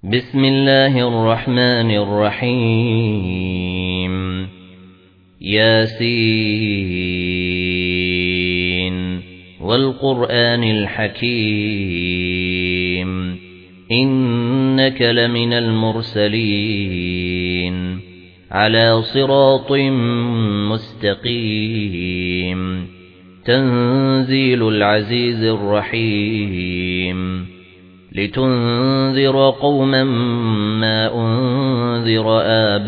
بسم الله الرحمن الرحيم ياسين والقرآن الحكيم إنك لمن المرسلين على صراط مستقيم تنزيل العزيز الرحيم لتنذر قوما ما أنذر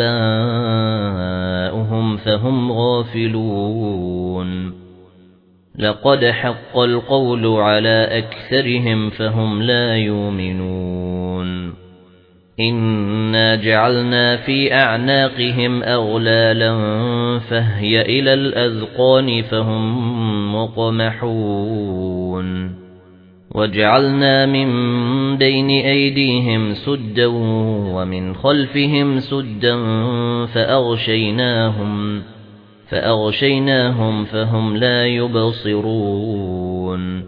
آباؤهم فهم غافلون لقد حق القول على أكثرهم فهم لا يؤمنون إنا جعلنا في أعناقهم أغلالا فهي إلى الأذقان فهم مقمحون وجعلنا من بين أيديهم سدا ومن خلفهم سدا فأغشيناهم فهم لا يبصرون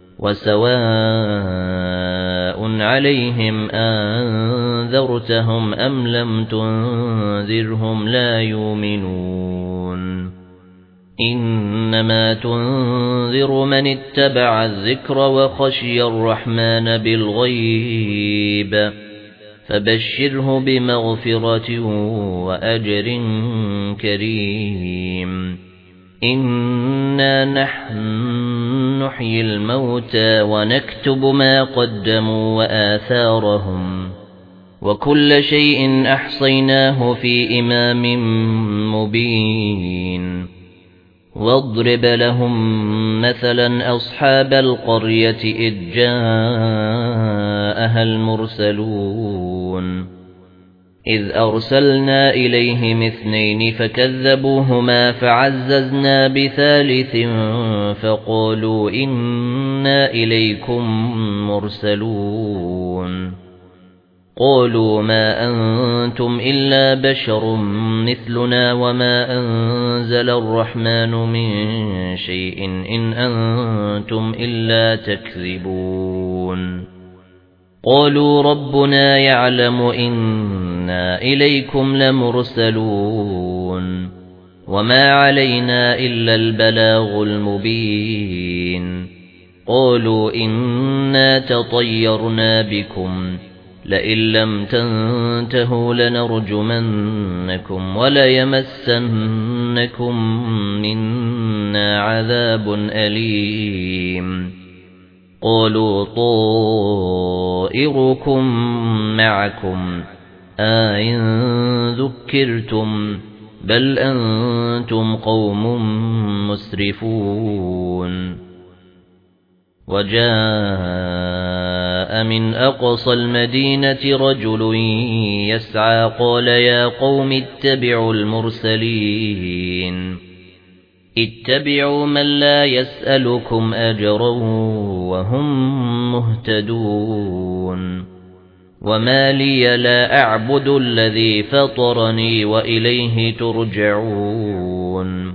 وسواء عليهم أنذرتهم أم لم تنذرهم لا يؤمنون إنما تنذر من اتبع الذكر وخشي الرحمن بالغيب فبشره بمغفرة وأجر كريم إنا نحن نحيي الموتى ونكتب ما قدموا وآثارهم وكل شيء أحصيناه في إمام مبين واضرب لهم مثلا أصحاب القرية إذ جاءها المرسلون إذ أرسلنا إليهم اثنين فكذبوهما فعززنا بثالث فقالوا إنا إليكم مرسلون قالوا ما أنتم إلا بشر مثلنا وما أنزل الرحمن من شيء إن أنتم إلا تكذبون قالوا ربنا يعلم إنا إليكم لمرسلون وما علينا إلا البلاغ المبين قالوا إنا تطيرنا بكم لئن لم تنتهوا لنرجمنكم وليمسنكم منا عذاب أليم قالوا طائركم معكم أئن ذكرتم بل أنتم قوم مسرفون وجاء من أقصى المدينة رجل يسعى قال يا قوم اتبعوا المرسلين اتبعوا من لا يسألكم أجرا وهم مهتدون وما لي لا أعبد الذي فطرني وإليه ترجعون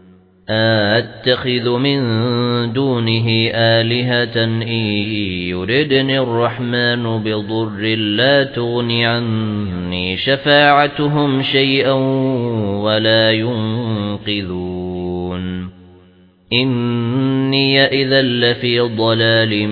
أتخذ من دونه آلهة إن يردني الرحمن بضر لا تغن عني شفاعتهم شيئا ولا ينقذون إني إذا لفي ضلال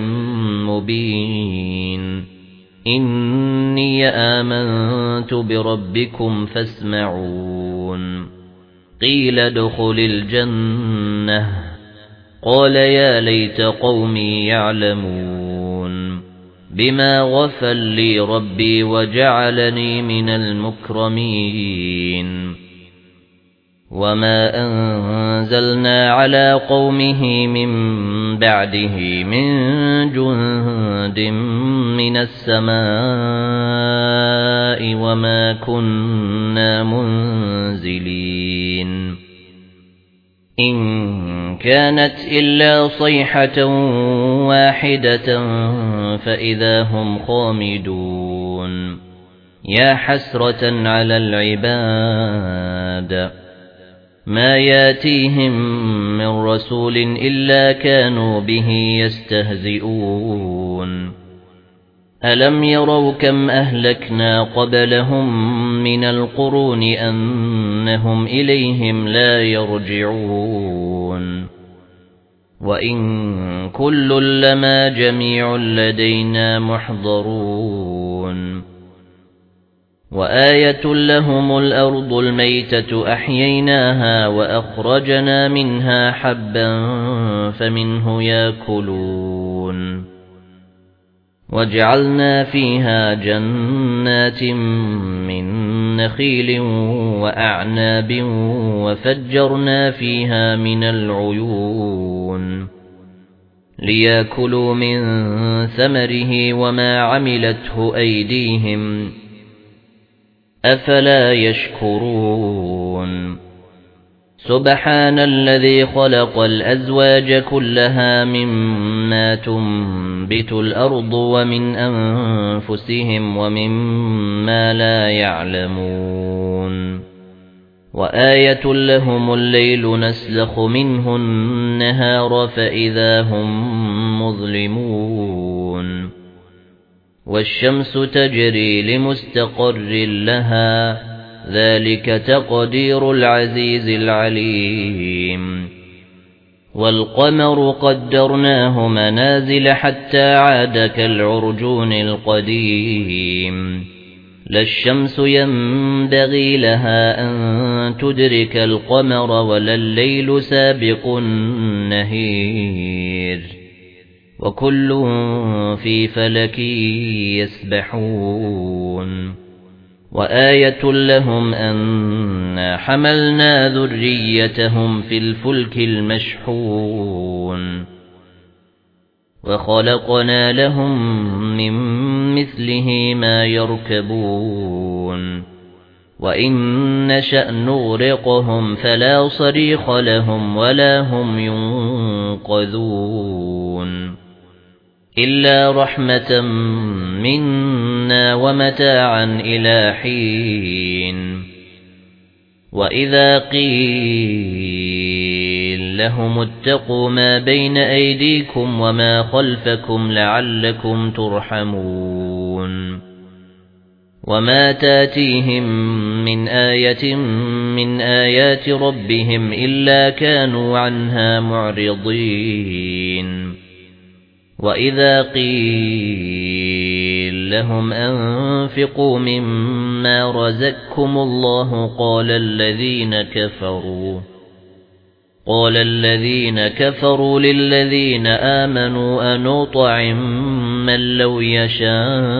مبين إني آمنت بربكم فاسمعون قيل ادخل الجنة قال يا ليت قومي يعلمون بما غفر لي ربي وجعلني من المكرمين وما أنزلنا على قومه من بعده من جند من السماء وما كنا منزلين إن كانت إلا صيحة واحدة فإذا هم خامدون يا حسرة على العباد ما ياتيهم من رسول إلا كانوا به يستهزئون ألم يروا كم أهلكنا قبلهم من القرون أنهم إليهم لا يرجعون وإن كل لما جميع لدينا محضرون وآية لهم الأرض الميتة أحييناها وأخرجنا منها حبا فمنه يأكلون وجعلنا فيها جنات من نخيل وأعناب وفجرنا فيها من العيون ليأكلوا من ثمره وما عملته أيديهم أفلا يشكرون سبحان الذي خلق الأزواج كلها مما تنبت الأرض ومن أنفسهم ومما لا يعلمون وآية لهم الليل نسلخ منه النهار فإذا هم مظلمون والشمس تجري لمستقر لها ذلك تقدير العزيز العليم والقمر قدرناه منازل حتى عاد كالعرجون القديم لا الشمس ينبغي لها أن تدرك القمر ولا الليل سابق النهير وكل في فلك يسبحون وآية لهم أنا حملنا ذريتهم في الفلك المشحون وخلقنا لهم من مثله ما يركبون وإن نشأ نغرقهم فلا صريخ لهم ولا هم ينقذون إلا رحمة منا ومتاعا إلى حين وإذا قيل لهم اتقوا ما بين أيديكم وما خلفكم لعلكم ترحمون وما تاتيهم من آية من آيات ربهم إلا كانوا عنها معرضين وإذا قيل لهم أنفقوا مما رزقكم الله قال الذين كفروا للذين آمنوا أنطعم من لو يشاء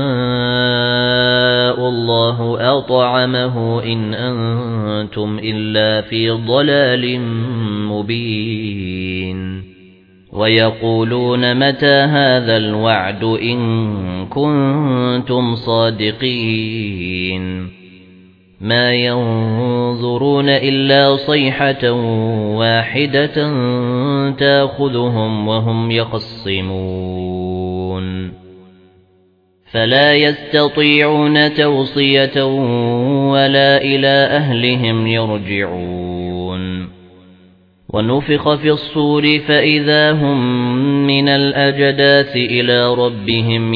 الله أطعمه إن أنتم إلا في ضلال مبين ويقولون متى هذا الوعد إن كنتم صادقين ما ينظرون إلا صيحة واحدة تأخذهم وهم يخصمون فلا يستطيعون توصية ولا إلى أهلهم يرجعون ونفخ في الصور فإذا هم من الأجداث إلى ربهم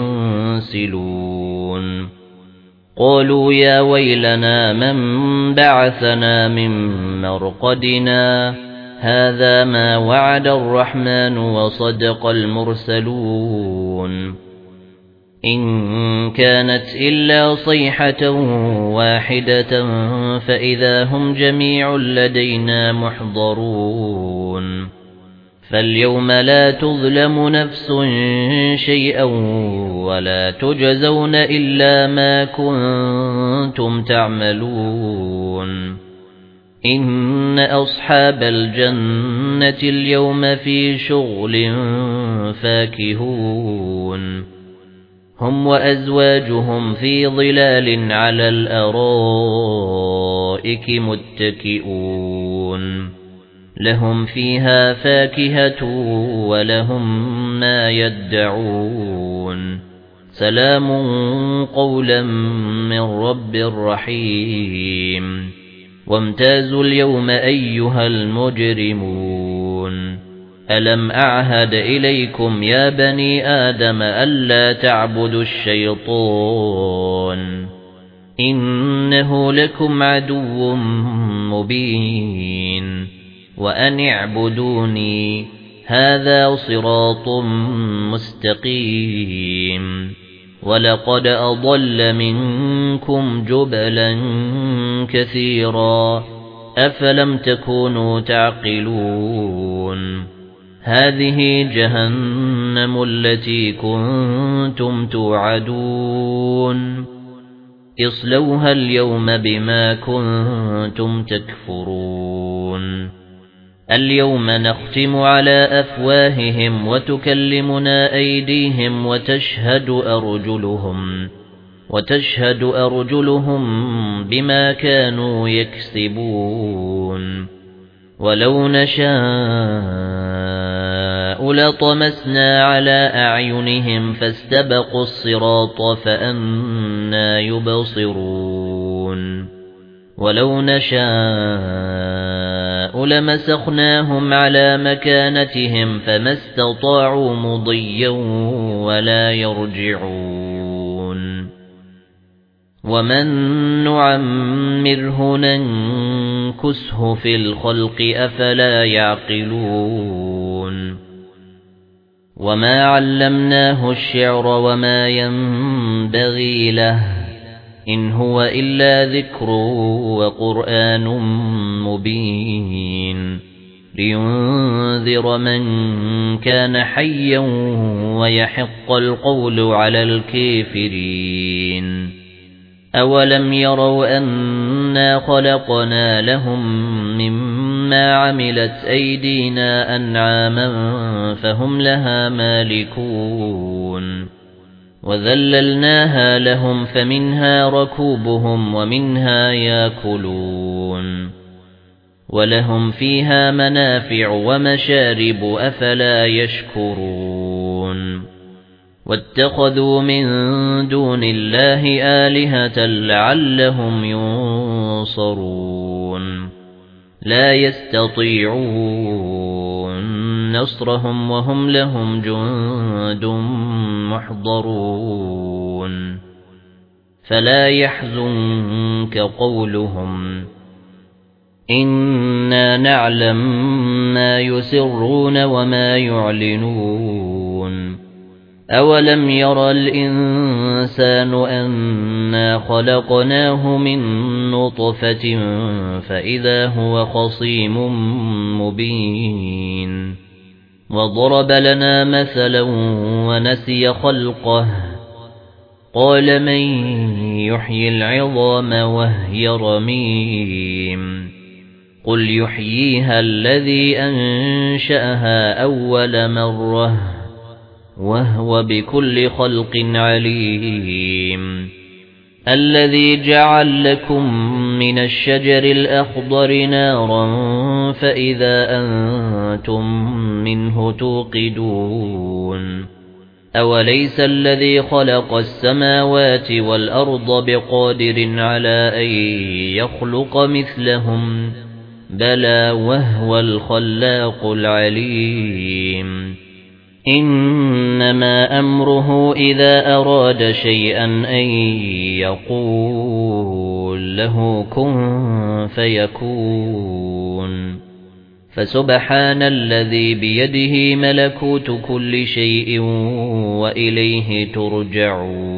ينسلون قالوا يا ويلنا من بعثنا من مرقدنا هذا ما وعد الرحمن وصدق المرسلون إن كانت إلا صيحة واحدة فإذا هم جميع لدينا محضرون فاليوم لا تظلم نفس شيئا ولا تجزون إلا ما كنتم تعملون إن أصحاب الجنة اليوم في شغل فاكهون هم وأزواجهم في ظلال على الأرائك متكئون لهم فيها فاكهة ولهم ما يدعون سلام قولا من رب رحيم وامتازوا اليوم أيها المجرمون ألم أعهد إليكم يا بني آدم ألا تعبدوا الشيطان إنه لكم عدو مبين وأن اعبدوني هذا صراط مستقيم ولقد أضل منكم جبلا كثيرا أفلم تكونوا تعقلون هذه جهنم التي كنتم توعدون اصلوها اليوم بما كنتم تكفرون اليوم نختم على أفواههم وتكلمنا أيديهم وتشهد أرجلهم بما كانوا يكسبون ولو نشاء لطمسنا على أعينهم فاستبقوا الصراط فأنى يبصرون ولو نشاء لمسخناهم على مكانتهم فما استطاعوا مضيا ولا يرجعون ومن نعمره ننكسه في الخلق أفلا يعقلون وما علمناه الشعر وما ينبغي له إن هو إلا ذكر وقرآن مبين لينذر من كان حيا ويحق القول على الكافرين أولم يروا أنا خلقنا لهم مما عملت أيدينا أنعاما فهم لها مالكون وذللناها لهم فمنها ركوبهم ومنها ياكلون ولهم فيها منافع ومشارب أفلا يشكرون واتخذوا من دون الله آلهة لعلهم ينصرون لا يستطيعون نصرهم وهم لهم جند محضرون فلا يحزنك قولهم إنا نعلم ما يسرون وما يعلنون أولم يرى الإنسان أنا خلقناه من نطفة فإذا هو خصيم مبين وضرب لنا مثلا ونسي خلقه قال من يحيي العظام وهي رميم قل يحييها الذي أنشأها أول مرة وهو بكل خلق عليم الذي جعل لكم من الشجر الأخضر نارا فإذا أنتم منه توقدون أوليس الذي خلق السماوات والأرض بقادر على أن يخلق مثلهم بلى وهو الخلاق العليم إنما أمره إذا أراد شيئا أن يقول له كن فيكون فسبحان الذي بيده ملكوت كل شيء وإليه ترجعون